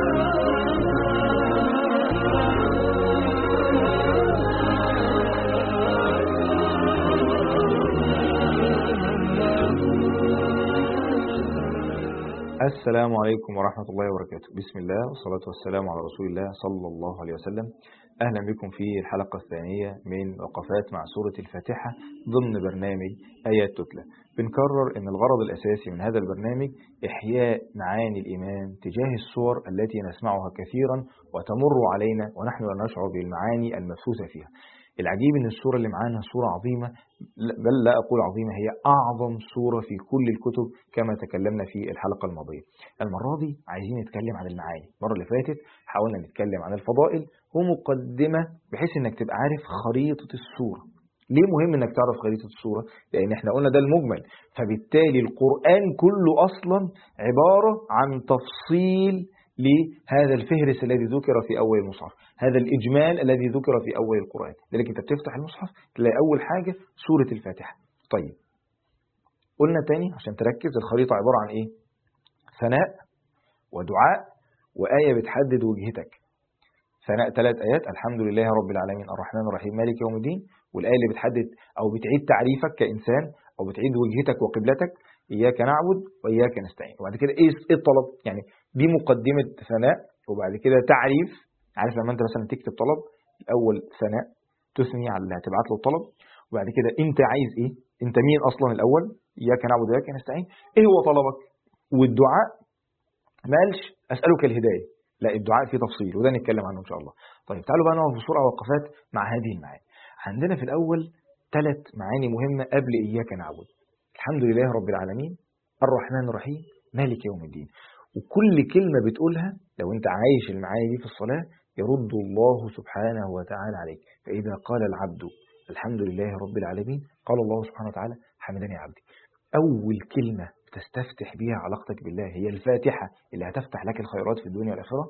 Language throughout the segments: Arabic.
السلام عليكم ورحمة الله وبركاته. بسم الله والصلاة والسلام على رسول الله صلى الله عليه وسلم. أهلا بكم في الحلقة الثانية من وقفات مع سورة الفاتحة ضمن برنامج آيات تتلى. بنكرر أن الغرض الأساسي من هذا البرنامج إحياء معاني الإيمان تجاه الصور التي نسمعها كثيرا وتمر علينا ونحن لا نشعر بالمعاني المبثوثة فيها. العجيب أن السورة اللي معانا سورة عظيمة، بل لا أقول عظيمة، هي أعظم سورة في كل الكتب كما تكلمنا في الحلقة الماضية. المرة دي عايزين نتكلم عن المعاني. المرة اللي فاتت حاولنا نتكلم عن الفضائل ومقدمة بحيث أنك تبقى عارف خريطة السورة. ليه مهم أنك تعرف خريطة السورة؟ لأن احنا قلنا ده المجمل، فبالتالي القرآن كله أصلا عبارة عن تفصيل لهذا الفهرس الذي ذكر في أول المصحف، هذا الإجمال الذي ذكر في أول القرآن. لذلك أنت بتفتح المصحف تلاقي أول حاجة سورة الفاتحة. طيب قلنا تاني عشان تركز، الخريطة عبارة عن إيه؟ ثناء ودعاء وآية بتحدد وجهتك. ثناء 3 آيات: الحمد لله رب العالمين الرحمن الرحيم مالك يوم الدين، والآية اللي بتحدد أو بتعيد تعريفك كإنسان أو بتعيد وجهتك وقبلتك: إياك نعبد وإياك نستعين. وبعد كده إيه الطلب؟ يعني دي مقدمة ثناء، وبعد كده تعريف. عارف لما أنت مثلا تكتب طلب، الأول ثناء تثني على اللي هتبعت له الطلب، وبعد كده أنت عايز إيه؟ أنت مين أصلا الأول؟ إياك نعبد وإياك نستعين. إيه هو طلبك؟ والدعاء ما قالش أسألك الهداية، لا، الدعاء فيه تفصيل وده نتكلم عنه إن شاء الله. طيب تعالوا بقى نقف بسرعة وقفات مع هذه المعاني. عندنا في الأول 3 معاني مهمة قبل إياك نعبد: الحمد لله رب العالمين الرحمن الرحيم مالك يوم الدين. وكل كلمة بتقولها لو أنت عايش المعاني دي في الصلاة يرد الله سبحانه وتعالى عليك. فإذا قال العبد الحمد لله رب العالمين قال الله سبحانه وتعالى حمدني عبدي. أول كلمة تستفتح بها علاقتك بالله هي الفاتحة اللي هتفتح لك الخيرات في الدنيا والآخرة.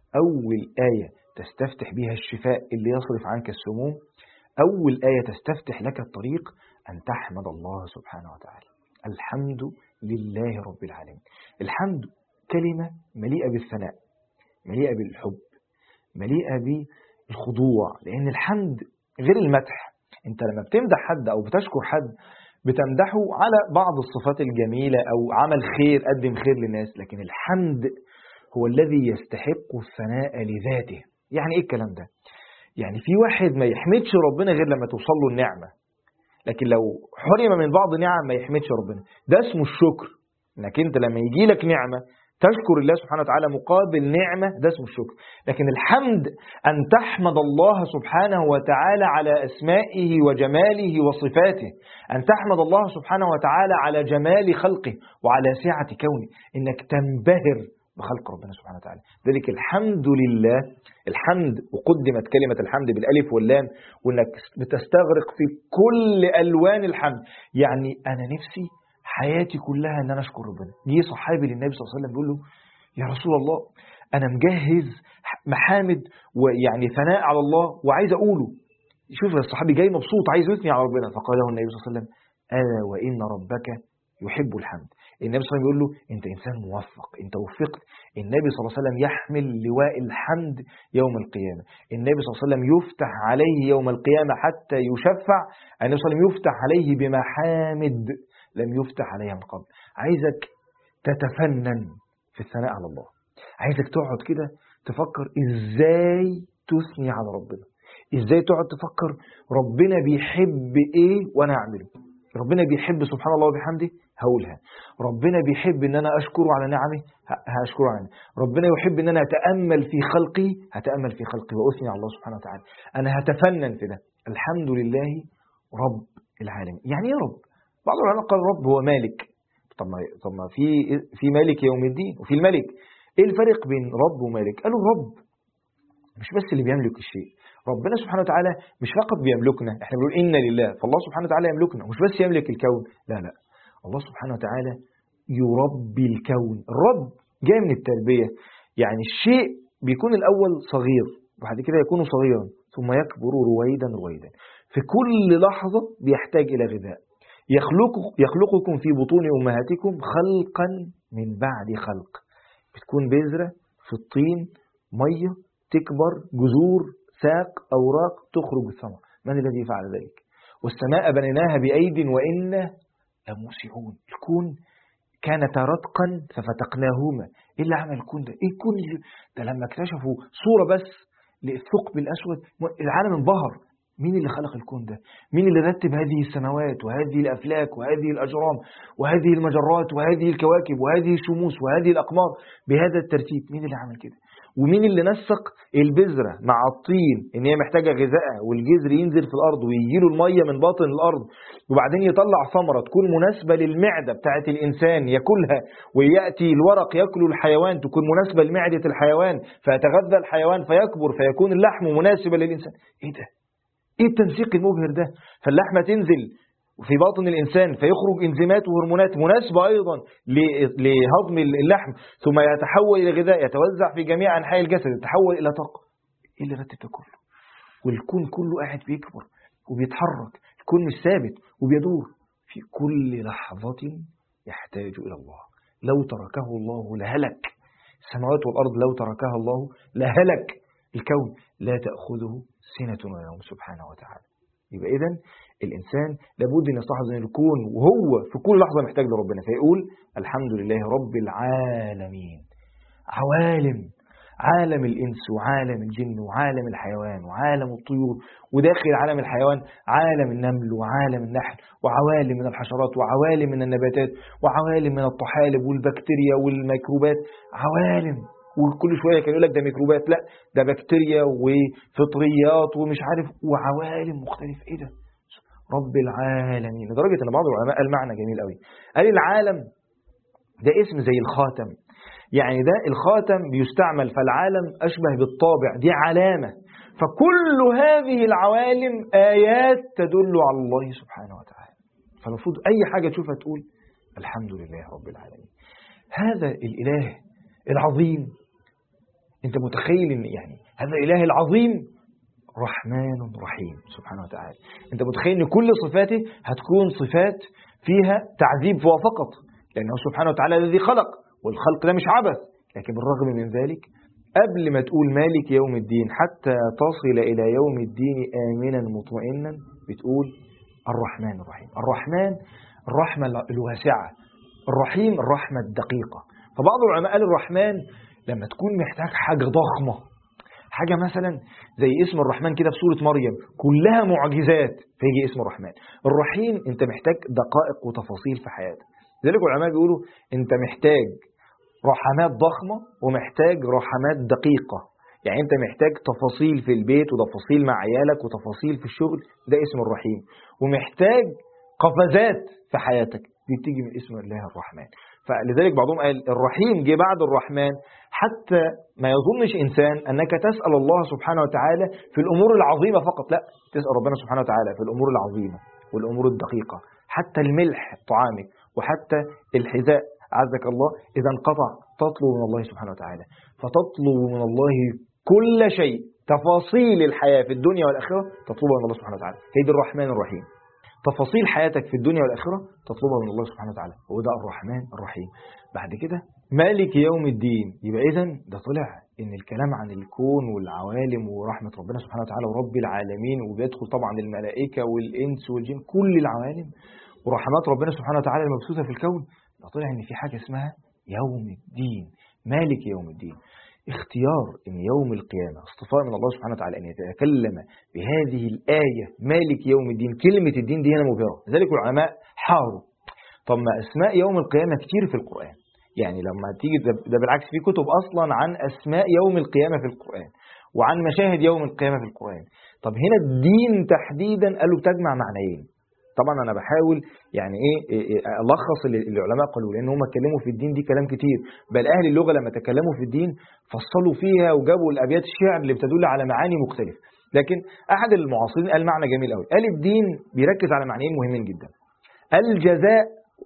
أول آية تستفتح بها الشفاء اللي يصرف عنك السموم. أول آية تستفتح لك الطريق أن تحمد الله سبحانه وتعالى. الحمد لله رب العالمين. الحمد كلمة مليئة بالثناء، مليئة بالحب، مليئة بالخضوع، لأن الحمد غير المدح. أنت لما بتمدح حد أو بتشكر حد بتمدحه على بعض الصفات الجميلة أو عمل خير، قدم خير للناس، لكن الحمد هو الذي يستحق الثناء لذاته. يعني إيه الكلام ده؟ يعني في واحد ما يحمدش ربنا غير لما توصل له النعمة، لكن لو حرم من بعض نعم ما يحمدش ربنا. ده اسمه الشكر، انك انت لما يجي لك نعمة تشكر الله سبحانه وتعالى مقابل نعمة، ده اسمه الشكر. لكن الحمد أن تحمد الله سبحانه وتعالى على أسمائه وجماله وصفاته، أن تحمد الله سبحانه وتعالى على جمال خلقه وعلى سعة كونه، إنك تنبهر بخلق ربنا سبحانه وتعالى. ذلك الحمد لله. الحمد، وقدمت كلمة الحمد بالألف واللام، وإنك بتستغرق في كل ألوان الحمد. يعني أنا نفسي حياتي كلها أن أنا أشكر ربنا. جه صحابي للنبي صلى الله عليه وسلم بيقول له: يا رسول الله أنا مجهز محامد ويعني ثناء على الله وعايز أقوله. شوف الصحابي جاي مبسوط عايز يثني على ربنا، فقال له النبي صلى الله عليه وسلم: ألا وإن ربك يحب الحمد. النبي صلى الله عليه وسلم بيقول له: أنت إنسان موفق، أنت وفقت. النبي صلى الله عليه وسلم يحمل لواء الحمد يوم القيامة. النبي صلى الله عليه وسلم يفتح عليه يوم القيامة حتى يشفع. النبي صلى الله عليه وسلم يفتح عليه بمحامد لم يفتح عليها من قبل. عايزك تتفنن في الثناء على الله. عايزك تقعد كده تفكر ازاي تثني على ربنا، ازاي تقعد تفكر ربنا بيحب ايه وانا اعمله. ربنا بيحب سبحان الله وبحمده هقولها. ربنا بيحب ان انا اشكره على نعمه هشكره عنه. ربنا يحب ان انا اتامل في خلقي هتامل في خلقي واثني على الله سبحانه وتعالى. انا هتفنن في ده. الحمد لله رب العالمين. يعني ايه رب؟ بعض العلماء قال رب هو مالك. طب ما في مالك يوم الدين وفي الملك. ايه الفرق بين رب ومالك؟ قالوا الرب مش بس اللي بيملك الشيء. ربنا سبحانه وتعالى مش فقط بيملكنا، احنا بنقول إن لله، فالله سبحانه وتعالى يملكنا، مش بس يملك الكون، لا، الله سبحانه وتعالى يربي الكون. الرب جاي من التربية، يعني الشيء بيكون الأول صغير وبعد كده يكون صغيرا ثم يكبر رويدا. في كل لحظة بيحتاج إلى غذاء. يخلقكم في بطون أمهاتكم خلقا من بعد خلق. بتكون بذرة في الطين مية تكبر، جذور، ساق، أوراق، تخرج الثمر. من الذي فعل ذلك؟ والسماء بنيناها بأيد وإنا لموسعون. الكون كانت رتقا ففتقناهما. ايه اللي عمل الكون ده؟ ايه الكون ده؟ لما اكتشفوا صورة بس للثقب الأسود العالم انبهر. مين اللي خلق الكون ده؟ مين اللي رتب هذه السماوات وهذه الأفلاك وهذه الأجرام وهذه المجرات وهذه الكواكب وهذه الشموس وهذه الأقمار بهذا الترتيب؟ مين اللي عمل كده؟ ومين اللي نسق البذرة مع الطين ان هي محتاجة غذاء، والجذر ينزل في الأرض ويجيله المية من باطن الأرض، وبعدين يطلع ثمرة تكون مناسبة للمعدة بتاعة الإنسان يأكلها، ويأتي الورق يأكل الحيوان تكون مناسبة لمعدة الحيوان فيتغذى الحيوان فيكبر فيكون اللحم مناسبة للإنسان. ايه ده؟ ايه التنسيق المبهر ده؟ فاللحمة تنزل في باطن الإنسان فيخرج إنزيمات وهرمونات مناسبة أيضا لهضم اللحم، ثم يتحول إلى غذاء يتوزع في جميع أنحاء الجسد، يتحول إلى طاقة. إيه اللي رتب ده كله؟ والكون كله قاعد بيكبر وبيتحرك، الكون مش ثابت وبيدور في كل لحظة يحتاج إلى الله. لو تركه الله لهلك السماوات والأرض، لو تركها الله لهلك الكون، لا تأخذه سنة ولا نوم سبحانه وتعالى. يبقى إذن الإنسان لابد أن يستحضر أن الكون وهو في كل لحظة محتاج لربنا، فيقول الحمد لله رب العالمين. عالم الإنس وعالم الجن وعالم الحيوان وعالم الطيور، وداخل عالم الحيوان عالم النمل وعالم النحل وعوالم من الحشرات وعوالم من النباتات وعوالم من الطحالب والبكتيريا والميكروبات، عوالم. وكل شوية كان يقول لك ده ميكروبات، لا ده بكتيريا وفطريات ومش عارف وعوالم مختلفة. ايه ده؟ رب العالمين. لدرجة ان بعض العلماء قال معنى جميل قوي، قال العالم ده اسم زي الخاتم، يعني ده الخاتم بيستعمل، فالعالم أشبه بالطابع، دي علامة. فكل هذه العوالم آيات تدل على الله سبحانه وتعالى. فالمفروض أي حاجة تشوفها تقول الحمد لله رب العالمين. هذا الإله العظيم، أنت متخيل إن يعني هذا الإله العظيم رحمن رحيم سبحانه وتعالى. أنت متخيل إن كل صفاته هتكون صفات فيها تعذيب فقط، لأنه سبحانه وتعالى الذي خلق، والخلق ده مش عبث. لكن بالرغم من ذلك قبل ما تقول مالك يوم الدين حتى تصل إلى يوم الدين آمنا مطمئنا بتقول الرحمن الرحيم. الرحمن الرحمة الواسعة، الرحيم الرحمة الدقيقة. فبعض العلماء قال الرحمن لما تكون محتاج حاجة ضخمة، حاجة مثلا زي اسم الرحمن كده في سورة مريم كلها معجزات، فيجي اسم الرحمن. الرحيم انت محتاج دقائق وتفاصيل في حياتك، لذلك العلماء بيقولوا انت محتاج رحمات ضخمة ومحتاج رحمات دقيقة. يعني انت محتاج تفاصيل في البيت وتفاصيل مع عيالك وتفاصيل في الشغل، ده اسم الرحيم. ومحتاج قفزات في حياتك، دي بتيجي من اسم الله الرحمن. فلذلك بعضهم قال الرحيم جه بعد الرحمن حتى ما يظنش إنسان أنك تسأل الله سبحانه وتعالى في الأمور العظيمة فقط، لا، تسأل ربنا سبحانه وتعالى في الأمور العظيمة والأمور الدقيقة. حتى الملح طعامك وحتى الحذاء عزك الله إذا انقطع تطلب من الله سبحانه وتعالى، فتطلب من الله كل شيء، تفاصيل الحياة في الدنيا والآخرة تطلبها من الله سبحانه وتعالى. هي دي الرحمن الرحيم، تفاصيل حياتك في الدنيا والآخرة تطلبها من الله سبحانه وتعالى، وده الرحمن الرحيم. بعد كده مالك يوم الدين. يبقى إذن ده طلع إن الكلام عن الكون والعوالم ورحمة ربنا سبحانه وتعالى ورب العالمين، وبيدخل طبعا الملائكة والإنس والجن، كل العوالم ورحمات ربنا سبحانه وتعالى المبثوثة في الكون. ده طلع إن في حاجة اسمها يوم الدين، مالك يوم الدين. اختيار ان يوم القيامة اصطفاء من الله سبحانه وتعالى ان يتكلم بهذه الآية مالك يوم الدين. كلمة الدين دي هنا مبهرة، لذلك العلماء حاروا طب ما اسماء يوم القيامة كتير في القرآن، يعني لما تيجي ده بالعكس في كتب اصلا عن اسماء يوم القيامة في القرآن وعن مشاهد يوم القيامة في القرآن. طب هنا الدين تحديدا قالوا بتجمع معنيين. طبعا انا بحاول يعني الخص اللي العلماء قالوا، لان هم اتكلموا في الدين دي كلام كتير، بل اهل اللغه لما تكلموا في الدين فصلوا فيها وجابوا الابيات الشعر اللي بتدل على معاني مختلفه. لكن احد المعاصرين قال معنى جميل قوي، قال الدين بيركز على معنيين مهمين جدا، الجزاء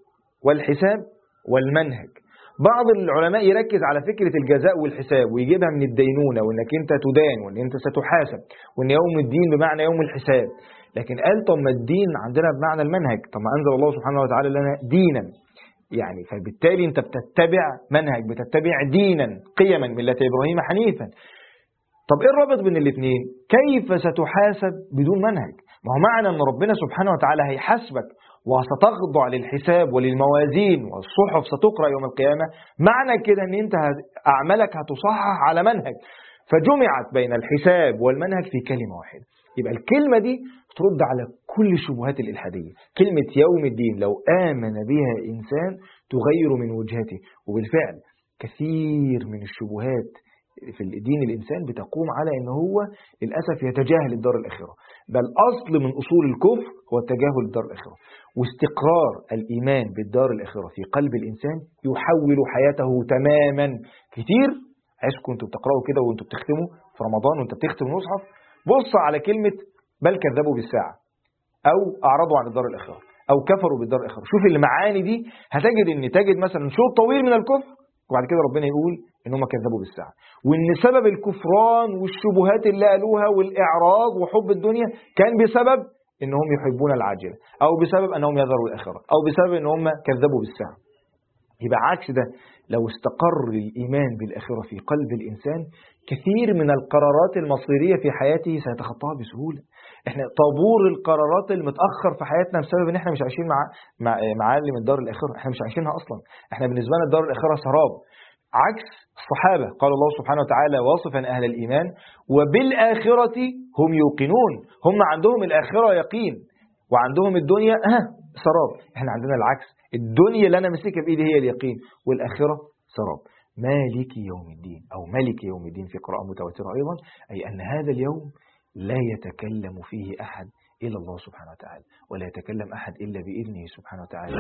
والحساب والمنهج. بعض العلماء يركز على فكرة الجزاء والحساب ويجيبها من الدينونة، وانك انت تدان وان انت ستحاسب، وان يوم الدين بمعنى يوم الحساب. لكن قال طب ما الدين عندنا بمعنى المنهج، طب ما أنزل الله سبحانه وتعالى لنا دينا، يعني فبالتالي أنت بتتبع منهج، بتتبع دينا قيما ملة إبراهيم حنيفا. طب إيه الرابط بين الاثنين؟ كيف ستحاسب بدون منهج؟ ما هو معنى أن ربنا سبحانه وتعالى هيحاسبك وستخضع للحساب وللموازين والصحف ستقرأ يوم القيامة، معنى كده أن أنت أعمالك هتصحح على منهج، فجمعت بين الحساب والمنهج في كلمة واحدة. يبقى الكلمة دي ترد على كل الشبهات الإلحادية. كلمة يوم الدين لو آمن بها إنسان تغير من وجهته، وبالفعل كثير من الشبهات في الدين الإنسان بتقوم على أن هو للأسف يتجاهل الدار الآخرة، بل أصل من أصول الكفر هو التجاهل الدار الآخرة. واستقرار الإيمان بالدار الآخرة في قلب الإنسان يحول حياته تماما. كتير عايزكم انتوا بتقرأوا كده وانتوا بتختموا في رمضان وانت بتختم المصحف، بص على كلمة بل كذبوا بالساعة أو أعرضوا عن الدار الآخرة أو كفروا بالدار الآخرة. شوف المعاني دي، هتجد ان تجد مثلا شوط طويل من الكفر وبعد كده ربنا يقول ان هم كذبوا بالساعة، وان سبب الكفران والشبهات اللي قالوها والإعراض وحب الدنيا كان بسبب انهم يحبون العاجلة، او بسبب انهم يذروا الآخرة، او بسبب ان هم كذبوا بالساعة. يبقى عكس ده، لو استقر الإيمان بالآخرة في قلب الإنسان كثير من القرارات المصيرية في حياته سيتخطاها بسهولة. احنا طابور القرارات المتأخر في حياتنا بسبب ان احنا مش عايشين مع معالم الدار الآخرة، احنا مش عايشينها أصلا. احنا بالنسبة لنا الدار الآخرة سراب. عكس الصحابة، قال الله سبحانه وتعالى واصفا أهل الإيمان وبالآخرة هم يوقنون. هم عندهم الآخرة يقين وعندهم الدنيا سراب. احنا عندنا العكس، الدنيا اللي انا ماسكها بايدي هي اليقين والآخرة سراب. مالك يوم الدين أو ملك يوم الدين في قراءة متواترة أيضا، أي أن هذا اليوم لا يتكلم فيه أحد إلا الله سبحانه وتعالى، ولا يتكلم أحد إلا بإذنه سبحانه وتعالى.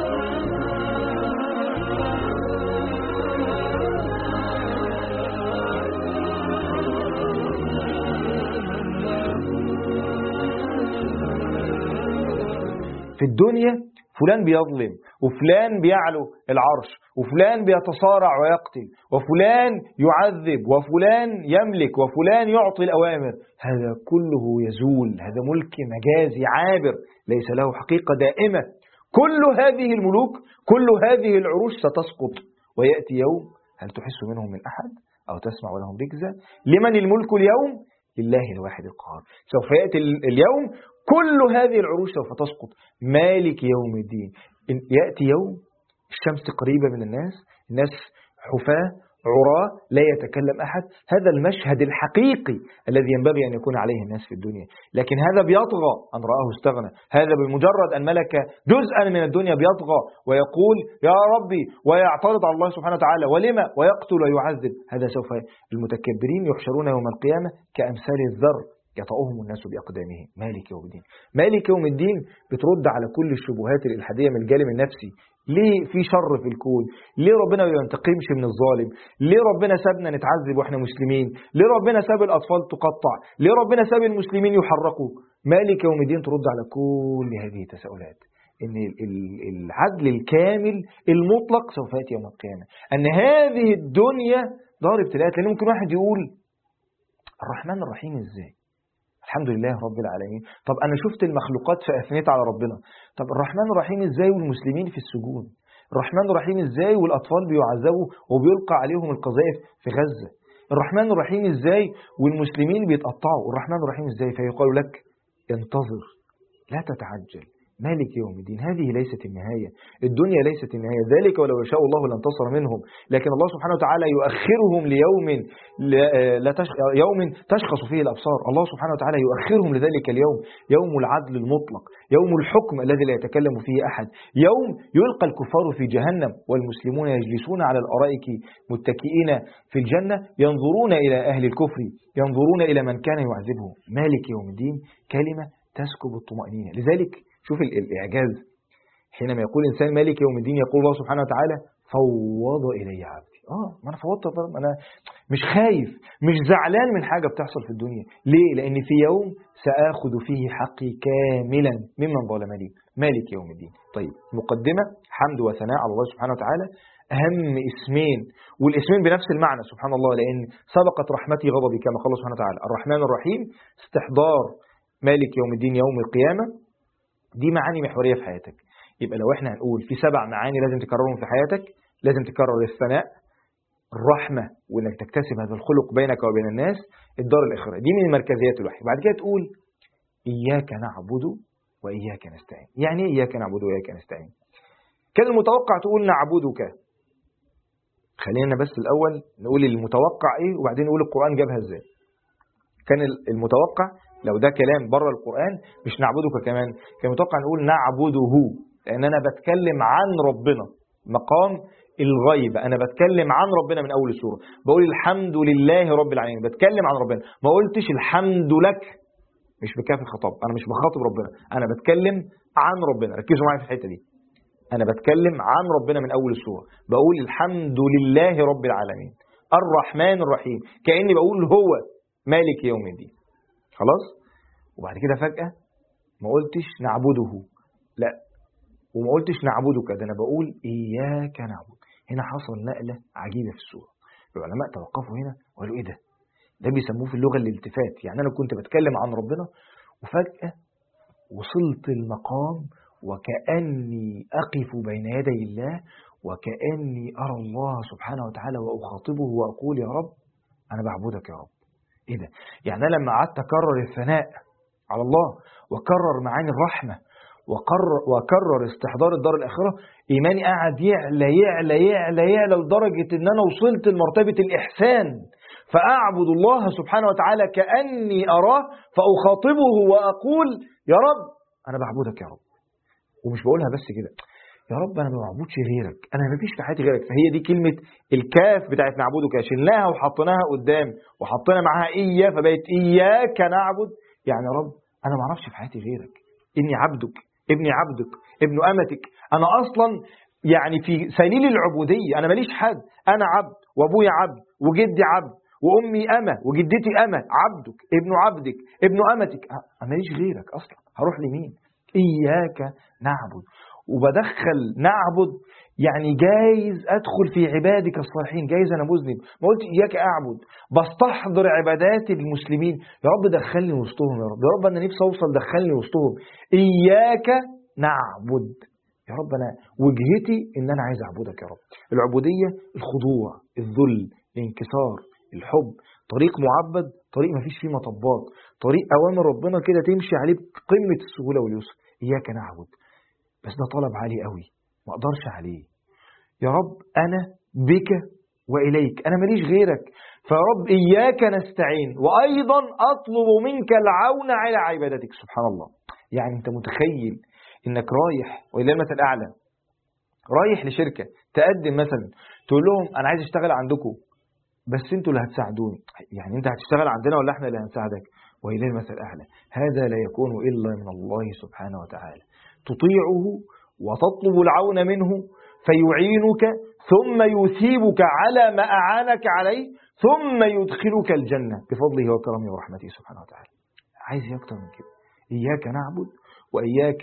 في الدنيا فلان بيظلم وفلان بيعلو العرش وفلان بيتصارع ويقتل وفلان يعذب وفلان يملك وفلان يعطي الأوامر. هذا كله يزول، هذا ملك مجازي عابر ليس له حقيقة دائمة. كل هذه الملوك، كل هذه العروش ستسقط ويأتي يوم هل تحس منهم من أحد أو تسمع لهم ركزة. لمن الملك اليوم؟ لله الواحد القهار. سوف يأتي اليوم كل هذه العروش سوف تسقط. مالك يوم الدين. يأتي يوم الشمس قريبة من الناس حفاة عراة لا يتكلم أحد. هذا المشهد الحقيقي الذي ينبغي أن يكون عليه الناس في الدنيا. لكن هذا بيطغى أن رآه استغنى. هذا بمجرد أن ملك جزءا من الدنيا بيطغى ويقول يا ربي ويعترض على الله سبحانه وتعالى ولما ويقتل ويعذب. هذا سوف المتكبرين يحشرون يوم القيامة كأمثال الذر يطأهم الناس بأقدامهم. مالك يوم الدين. مالك يوم الدين بترد على كل الشبهات الإلحادية من الجانب النفسي. ليه في شر في الكون؟ ليه ربنا ما ينتقمش من الظالم؟ ليه ربنا سابنا نتعذب واحنا مسلمين؟ ليه ربنا ساب الأطفال تقطع؟ ليه ربنا ساب المسلمين يحرقوا؟ مالك يوم الدين ترد على كل هذه التساؤلات. ان العدل الكامل المطلق سوف يأتي يوم القيامة. ان هذه الدنيا دار ابتلاءات. لأن ممكن واحد يقول الرحمن الرحيم ازاي؟ الحمد لله رب العالمين. طب أنا شفت المخلوقات فأثنيت على ربنا. طب الرحمن الرحيم إزاي والمسلمين في السجون؟ الرحمن الرحيم إزاي والأطفال بيعذبوا وبيلقى عليهم القذائف في غزة؟ الرحمن الرحيم إزاي والمسلمين بيتقطعوا؟ الرحمن الرحيم إزاي؟ فيقال لك انتظر لا تتعجل. مالك يوم الدين. هذه ليست النهاية، الدنيا ليست النهاية. ذلك ولو يشاء الله لانتصر منهم، لكن الله سبحانه وتعالى يؤخرهم ليوم يوم تشخص فيه الأبصار. الله سبحانه وتعالى يؤخرهم لذلك اليوم، يوم العدل المطلق، يوم الحكم الذي لا يتكلم فيه أحد، يوم يلقى الكفار في جهنم والمسلمون يجلسون على الأرائك متكئين في الجنة ينظرون إلى أهل الكفر، ينظرون إلى من كان يعذبهم. مالك يوم الدين كلمة تسكب الطمأنينة. لذلك شوف الإعجاز حينما يقول إنسان مالك يوم الدين، يقول الله سبحانه وتعالى فوض إلي عبدي. ما أنا فوضت، أنا مش خايف مش زعلان من حاجة بتحصل في الدنيا. ليه؟ لأن في يوم سآخذ فيه حقي كاملا ممن ظلمني. مالك يوم الدين. طيب مقدمة حمد وثناء على الله سبحانه وتعالى. أهم اسمين والاسمين بنفس المعنى سبحان الله، لأن سبقت رحمتي غضبي كما قال الله سبحانه وتعالى. الرحمن الرحيم استحضار مالك يوم الدين يوم القيامة. دي معاني محورية في حياتك. يبقى لو احنا هنقول في 7 معاني لازم تكررهم في حياتك، لازم تكرر الثناء، الرحمة، وانك تكتسب هذا الخلق بينك وبين الناس، الدار الآخرة. دي من مركزيات الوحي. بعد كده تقول إياك نعبد وإياك نستعين. يعني إيه إياك نعبد وإياك نستعين؟ كان المتوقع تقول نعبدك. خلينا بس الأول نقول المتوقع إيه وبعدين نقول القرآن جابها إزاي. كان المتوقع لو ده كلام بره القرآن مش نعبدك كمان، كان متوقع نقول نعبده، لأن أنا بتكلم عن ربنا، مقام الغيبة، أنا بتكلم عن ربنا من أول السورة، بقول الحمد لله رب العالمين، بتكلم عن ربنا، ما قلتش الحمد لك، مش بكاف الخطاب، أنا مش بخاطب ربنا، أنا بتكلم عن ربنا. ركزوا معايا في الحتة دي، أنا بتكلم عن ربنا من أول السورة، بقول الحمد لله رب العالمين الرحمن الرحيم، كأني بقول هو مالك يوم الدين. خلاص؟ وبعد كده فجأة ما قلتش نعبده، لا، وما قلتش نعبدك، ده أنا بقول إياك نعبد. هنا حصل نقلة عجيبة في السورة. العلماء توقفوا هنا وقالوا إيه ده بيسموه في اللغة الالتفات. يعني أنا كنت بتكلم عن ربنا وفجأة وصلت المقام وكأني أقف بين يدي الله وكأني أرى الله سبحانه وتعالى وأخاطبه وأقول يا رب أنا بعبدك يا رب. إيه ده؟ يعني أنا لما قعدت أكرر الثناء على الله وكرر معاني الرحمة وكرر استحضار الدار الآخرة، إيماني قاعد يعلى يعلى يعلى يعلى لدرجة إن أنا وصلت لمرتبة الإحسان، فأعبد الله سبحانه وتعالى كأني أراه فأخاطبه وأقول يا رب أنا بعبدك يا رب. ومش بقولها بس كده، يا رب أنا ما بعبدش غيرك، أنا ما فيش في حياتي غيرك. فهي دي كلمة الكاف بتاعت نعبدك، شلناها وحطيناها قدام وحطينا معاها إياه فبقت إياك نعبد. يعني يا رب أنا ما أعرفش في حياتي غيرك، إني عبدك، ابني عبدك، ابن أمتك، أنا أصلا يعني في سبيل العبودية أنا ماليش حد، أنا عبد وأبويا عبد وجدي عبد وأمي أمة وجدتي أمة، عبدك ابن عبدك ابن أمتك، أنا ماليش غيرك أصلا، هروح لمين؟ إياك نعبد. وبدخل نعبد يعني جايز أدخل في عبادك الصالحين، جايز أنا مذنب، ما قلت إياك أعبد، بستحضر عبادات المسلمين، يا رب دخلني وسطهم، يا رب أنا نفسي أوصل، دخلني وسطهم. إياك نعبد، يا رب أنا وجهتي إن أنا عايز أعبدك يا رب. العبودية الخضوع، الذل، الانكسار، الحب، طريق معبد، طريق ما فيش فيه مطبات، طريق أوامر ربنا كده تمشي عليه بقمة السهولة واليسر. إياك نعبد، بس ده طلب عالي قوي ما أقدرش عليه. يا رب أنا بك وإليك، أنا ماليش غيرك، فيا رب إياك نستعين، وأيضا أطلب منك العون على عبادتك. سبحان الله، يعني أنت متخيل إنك رايح، وإلى المثل الأعلى، رايح لشركة تقدم مثلا تقول لهم أنا عايز أشتغل عندكم بس أنتوا اللي هتساعدوني، يعني أنت هتشتغل عندنا ولا إحنا اللي هنساعدك؟ وإلى المثل الأعلى. هذا لا يكون إلا من الله سبحانه وتعالى، تطيعه وتطلب العون منه فيعينك ثم يثيبك على ما أعانك عليه ثم يدخلك الجنة بفضله وكرمه ورحمته سبحانه وتعالى. عايز أكتر من كده. إياك نعبد وإياك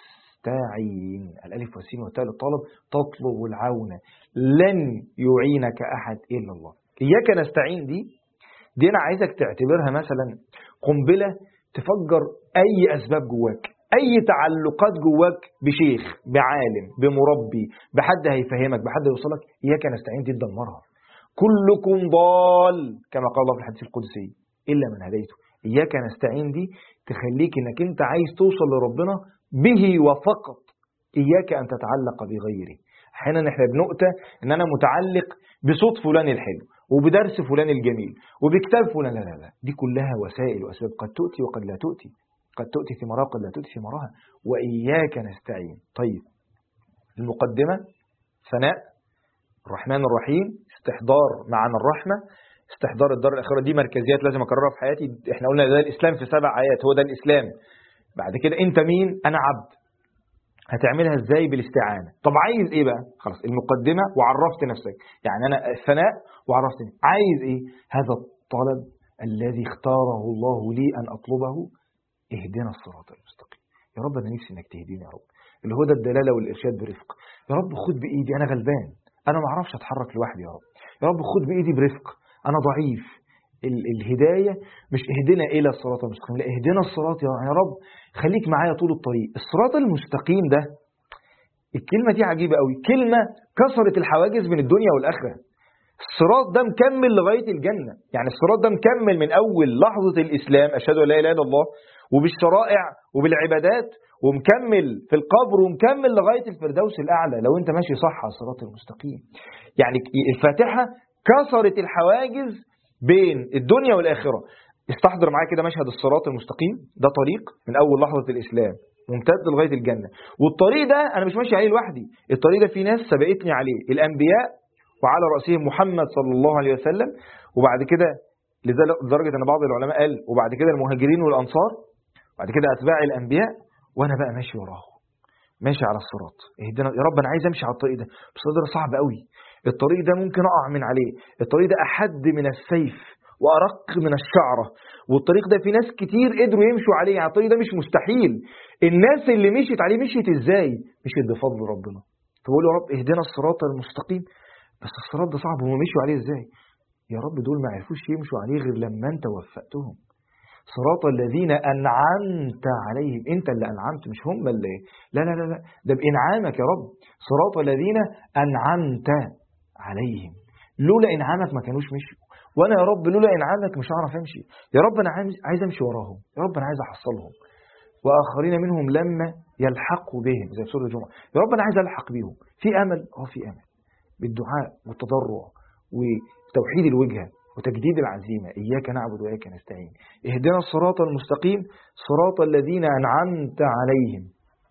نستعين، الألف والسين والتاء للطلب، تطلب العون، لن يعينك أحد إلا الله. إياك نستعين دي أنا عايزك تعتبرها مثلا قنبلة تفجر أي أسباب جواك، أي تعلقات جواك بشيخ، بعالم، بمربي، بحد هيفهمك، بحد يوصلك. إياك نستعين دي تدمرها. كلكم ضال كما قال الله في الحديث القدسي إلا من هديته. إياك نستعين دي تخليك إنك أنت عايز توصل لربنا به وفقط، إياك أن تتعلق بغيره. أحيانا إحنا بنؤتى إن أنا متعلق بصوت فلان الحلو وبدرس فلان الجميل وبكتاب فلان، لا، دي كلها وسائل وأسباب قد تؤتي وقد لا تؤتي، قد تؤتي ثمارها قد لا تؤتي ثمارها. وإياك نستعين. طيب المقدمة ثناء الرحمن الرحيم، استحضار معاني الرحمة، استحضار الدار الآخرة، دي مركزيات لازم أكررها في حياتي. احنا قلنا ده الإسلام في 7 آيات، هو ده الإسلام. بعد كده أنت مين؟ أنا عبد. هتعملها ازاي؟ بالاستعانة. طب عايز ايه بقى؟ خلاص المقدمة وعرفت نفسك، يعني انا الثناء وعرفتني. عايز ايه؟ هذا الطلب الذي اختاره الله لي ان اطلبه، اهدنا الصراط المستقيم. يا رب انا نفسي انك تهديني يا رب، الهدى الدلالة والارشاد برفق. يا رب خد بايدي، انا غلبان، انا ما اعرفش اتحرك لوحدي. يا رب، يا رب خد بايدي برفق، انا ضعيف. الهداية مش اهدنا إلى الصراط المستقيم، لا، اهدنا الصراط يا رب، خليك معايا طول الطريق. الصراط المستقيم ده الكلمة دي عجيبة قوي، كلمة كسرت الحواجز بين الدنيا والآخرة. الصراط ده مكمل لغاية الجنة، يعني الصراط ده مكمل من أول لحظة الإسلام أشهد أن لا إله إلا الله، وبالشرائع وبالعبادات، ومكمل في القبر، ومكمل لغاية الفردوس الأعلى لو أنت ماشي صح على الصراط المستقيم. يعني الفاتحة كسرت الحواجز بين الدنيا والآخرة. استحضر معايا كده مشهد الصراط المستقيم، ده طريق من أول لحظة الإسلام ممتد لغاية الجنة، والطريق ده أنا مش ماشي عليه لوحدي، الطريق ده في ناس سبقتني عليه، الأنبياء وعلى رأسهم محمد صلى الله عليه وسلم، وبعد كده لدرجة أن بعض العلماء قال وبعد كده المهاجرين والأنصار، بعد كده أتباع الأنبياء، وأنا بقى ماشي وراه، ماشي على الصراط. اهدنا يا رب، أنا عايز أمشي على الطريق ده، بس ده صعب قوي، الطريق ده ممكن أقع من عليه، الطريق ده أحد من السيف وأرق من الشعرة، والطريق ده في ناس كتير قدروا يمشوا عليه، يعني الطريق ده مش مستحيل. الناس اللي مشيت عليه مشيت إزاي؟ مشيت بفضل ربنا. فبقول يا رب اهدنا الصراط المستقيم، بس الصراط ده صعب، هم مشوا عليه ازاي؟ يا رب دول ما عرفوش يمشوا عليه غير لما انت وفقتهم. صراط الذين أنعمت عليهم، انت اللي أنعمت مش هم اللي، لا لا لا لا، ده بإنعامك يا رب. صراط الذين أنعمت عليهم، لولا إنعامك ما كانوش مشوا، وانا يا رب لولا إنعامك مش هعرف امشي. يا رب انا عايز امشي وراهم، يا رب انا عايز احصلهم، واخرين منهم لما يلحقوا بهم، زي في سورة الجمعة. يا رب انا عايز الحق بيهم. في امل، في امل بالدعاء والتضرع وتوحيد الوجهة وتجديد العزيمة، إياك نعبد وإياك نستعين. اهدنا الصراط المستقيم صراط الذين أنعمت عليهم.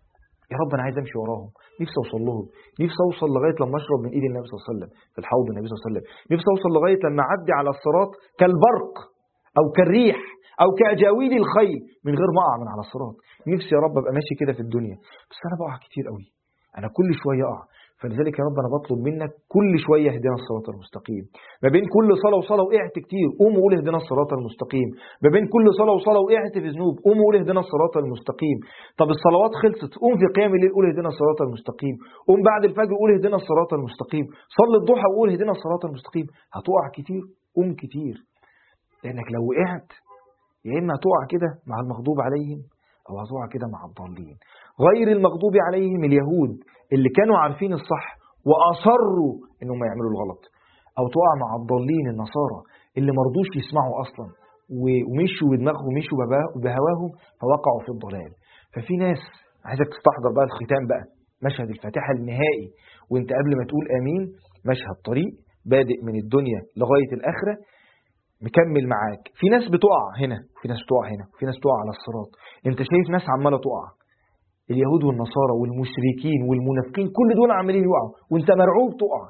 يا رب أنا عايز أمشي وراهم، نفسي أوصل لهم، نفسي أوصل لغاية لما أشرب من إيد النبي صلى الله عليه وسلم في الحوض النبي صلى الله عليه وسلم، نفسي أوصل لغاية لما أعدي على الصراط كالبرق أو كالريح أو كأجاويد الخيل من غير ما أقع من على الصراط. نفسي يا رب أبقى ماشي كده في الدنيا، بس أنا بقع كتير قوي، أنا كل شوية أقع. فلذلك يا رب أنا بطلب منك كل شوية اهدنا الصراط المستقيم. ما بين كل صلاة وصلاة وقعت كتير، قوم وقول اهدنا الصراط المستقيم. ما بين كل صلاة وصلاة وقعت في ذنوب، قوم وقول اهدنا الصراط المستقيم. طب الصلوات خلصت، قوم في قيام الليل قول اهدنا الصراط المستقيم. قوم بعد الفجر قول اهدنا الصراط المستقيم. صلي الضحى وقول اهدنا الصراط المستقيم. هتقع كتير، قوم كتير، لأنك لو وقعت يا إما هتقع كده مع المغضوب عليهم أو هتقع كده مع الضالين. غير المغضوب عليهم اليهود اللي كانوا عارفين الصح وأصروا إنهم يعملوا الغلط، أو تقع مع الضالين النصارى اللي مرضوش يسمعوا أصلا ومشوا بدماغهم ومشوا بهواهم فوقعوا في الضلال. ففي ناس عايزك تستحضر بقى الختام بقى، مشهد الفاتحة النهائي، وانت قبل ما تقول آمين مشهد طريق بادئ من الدنيا لغاية الآخرة مكمل معاك. في ناس بتقع هنا، في ناس بتقع هنا، في ناس بتقع على الصراط. انت شايف ناس عمالة تقع، اليهود والنصارى والمشركين والمنافقين كل دول عمالين يقعوا وانت مرعوب تقع.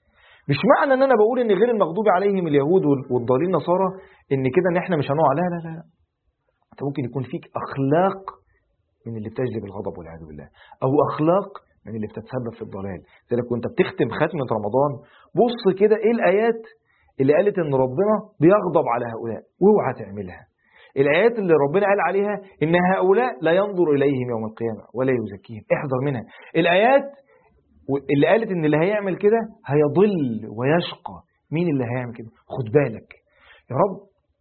مش معنى ان انا بقول ان غير المغضوب عليهم اليهود والضالين النصارى ان كده ان احنا مش هنقع، لا لا لا. انت ممكن يكون فيك اخلاق من اللي بتجلب الغضب والعياذ بالله، او اخلاق من اللي بتتسبب في الضلال. لذلك وانت بتختم ختمة رمضان بص كده ايه الايات اللي قالت ان ربنا بيغضب على هؤلاء واوعى تعملها. الآيات اللي ربنا قال عليها إن هؤلاء لا ينظر إليهم يوم القيامة ولا يزكيهم، احذر منها. الآيات اللي قالت إن اللي هيعمل كده هيضل ويشقى، مين اللي هيعمل كده؟ خد بالك يا رب.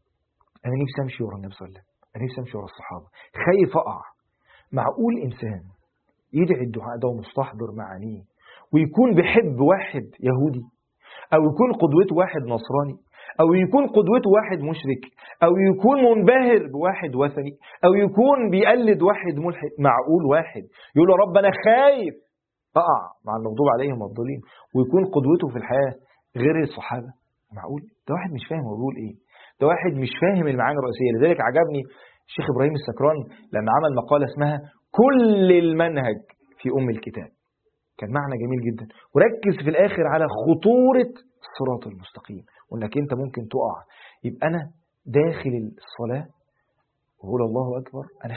أنا نفسي أمشي ورا النبي صلى الله عليه وسلم، أنا نفسي أمشي ورا الصحابة، خايف أقع. معقول إنسان يدعي الدعاء ده ومستحضر معانيه ويكون بيحب واحد يهودي، أو يكون قدوته واحد نصراني، أو يكون قدوته واحد مشرك، أو يكون منبهر بواحد وثني، أو يكون بيقلد واحد ملحد؟ معقول واحد يقول له رب أنا خايف أقع مع المغضوب عليهم والضالين ويكون قدوته في الحياة غير الصحابة؟ معقول؟ ده واحد مش فاهم هو بيقول إيه، ده واحد مش فاهم المعاني الرئيسية. لذلك عجبني الشيخ إبراهيم السكران لما عمل مقالة اسمها كل المنهج في أم الكتاب، كان معنى جميل جدا، وركز في الآخر على خطورة الصراط المستقيم وإنك أنت ممكن تقع. يبقى أنا داخل الصلاة وأقول الله أكبر، أنا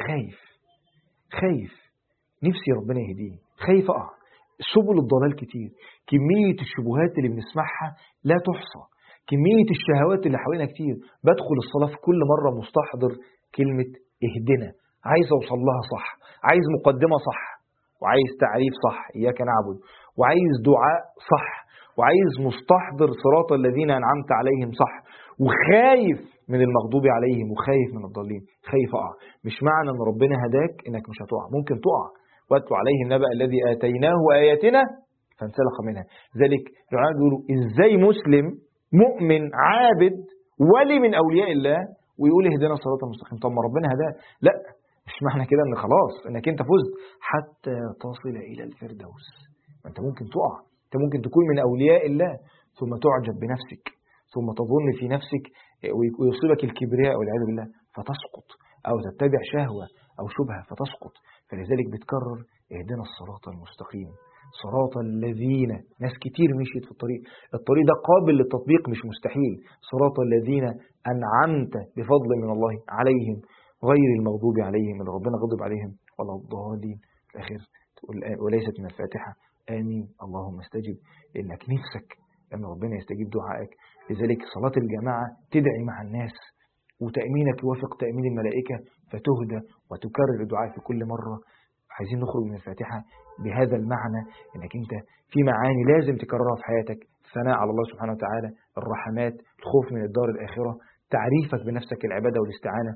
خايف نفسي ربنا يهديني، خايف أقع. سبل الضلال كتير، كمية الشبهات اللي بنسمعها لا تحصى، كمية الشهوات اللي حوالينا كتير. بدخل الصلاة في كل مرة مستحضر كلمة اهدنا، عايز أوصل لها صح، عايز مقدمة صح، وعايز تعريف صح إياك نعبد، وعايز دعاء صح، وعايز مستحضر صراط الذين أنعمت عليهم صح، وخايف من المغضوب عليهم وخايف من الضالين، خايف أقع. مش معنى أن ربنا هداك إنك مش هتقع، ممكن تقع واتلو عليهم نبأ الذي آتيناه آياتنا فانسلخ منها. ذلك العلماء بيقولوا ازاي مسلم مؤمن عابد ولي من أولياء الله ويقول اهدنا الصراط المستقيم؟ طب ما ربنا هداه. لا، مش معنى كده ان خلاص انك انت فزت حتى تصل الى الفردوس. انت ممكن تقع، انت ممكن تكون من اولياء الله ثم تعجب بنفسك، ثم تظن في نفسك ويصيبك الكبرياء والعياذ بالله فتسقط، او تتبع شهوة او شبهة فتسقط. فلذلك بتكرر اهدنا الصراط المستقيم صراط الذين. ناس كتير مشيت في الطريق ده قابل للتطبيق مش مستحيل. صراط الذين أنعمت بفضل من الله عليهم غير المغضوب عليهم اللي ربنا غضب عليهم ولا الضالين. في الآخر تقول وليست من الفاتحة آمين اللهم استجب، لأنك نفسك أن ربنا يستجيب دعائك. لذلك صلاة الجماعة تدعي مع الناس وتأمينك يوافق تأمين الملائكة فتهدى وتكرر الدعاء في كل مرة. عايزين نخرج من الفاتحة بهذا المعنى، انك انت في معاني لازم تكررها في حياتك: الثناء على الله سبحانه وتعالى، الرحمات، الخوف من الدار الآخرة، تعريفك بنفسك، العبادة والاستعانة،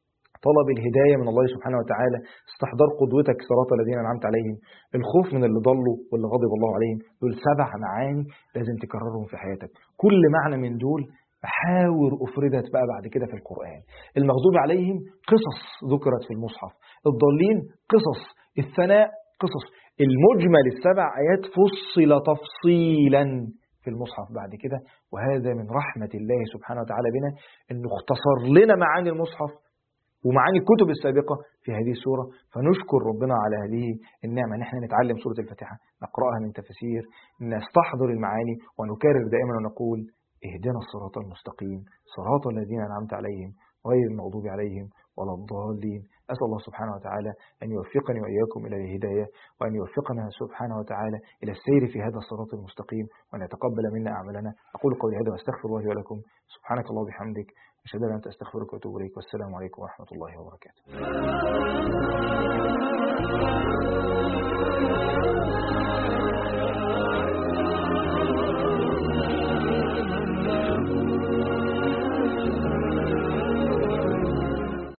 طلب الهداية من الله سبحانه وتعالى، استحضار قدوتك صراط الذين أنعمت عليهم، الخوف من اللي ضلوا واللي غضب الله عليهم. دول 7 معاني لازم تكررهم في حياتك. كل معنى من دول محاور أفردت بقى بعد كده في القرآن. المغضوب عليهم قصص ذكرت في المصحف، الضالين قصص، الثناء قصص، المجمل 7 آيات فصل تفصيلا في المصحف بعد كده. وهذا من رحمة الله سبحانه وتعالى بنا، أنه اختصر لنا معاني المصحف ومعاني الكتب السابقة في هذه السورة. فنشكر ربنا على هذه النعمة، نحن نتعلم سورة الفاتحة، نقرأها من تفسير، نستحضر المعاني، ونكرر دائما ونقول اهدنا الصراط المستقيم صراط الذين أنعمت عليهم غير المغضوب عليهم ولا الضالين. أسأل الله سبحانه وتعالى أن يوفقني وإياكم إلى الهداية، وأن يوفقنا سبحانه وتعالى إلى السير في هذا الصراط المستقيم، وأن يتقبل منا أعمالنا. أقول قولي هذا وأستغفر الله ولكم. سبحانك الله وبحمدك، أشهد أن لا إله إلا أنت، أستغفرك وأتوب إليك. والسلام عليكم ورحمة الله وبركاته.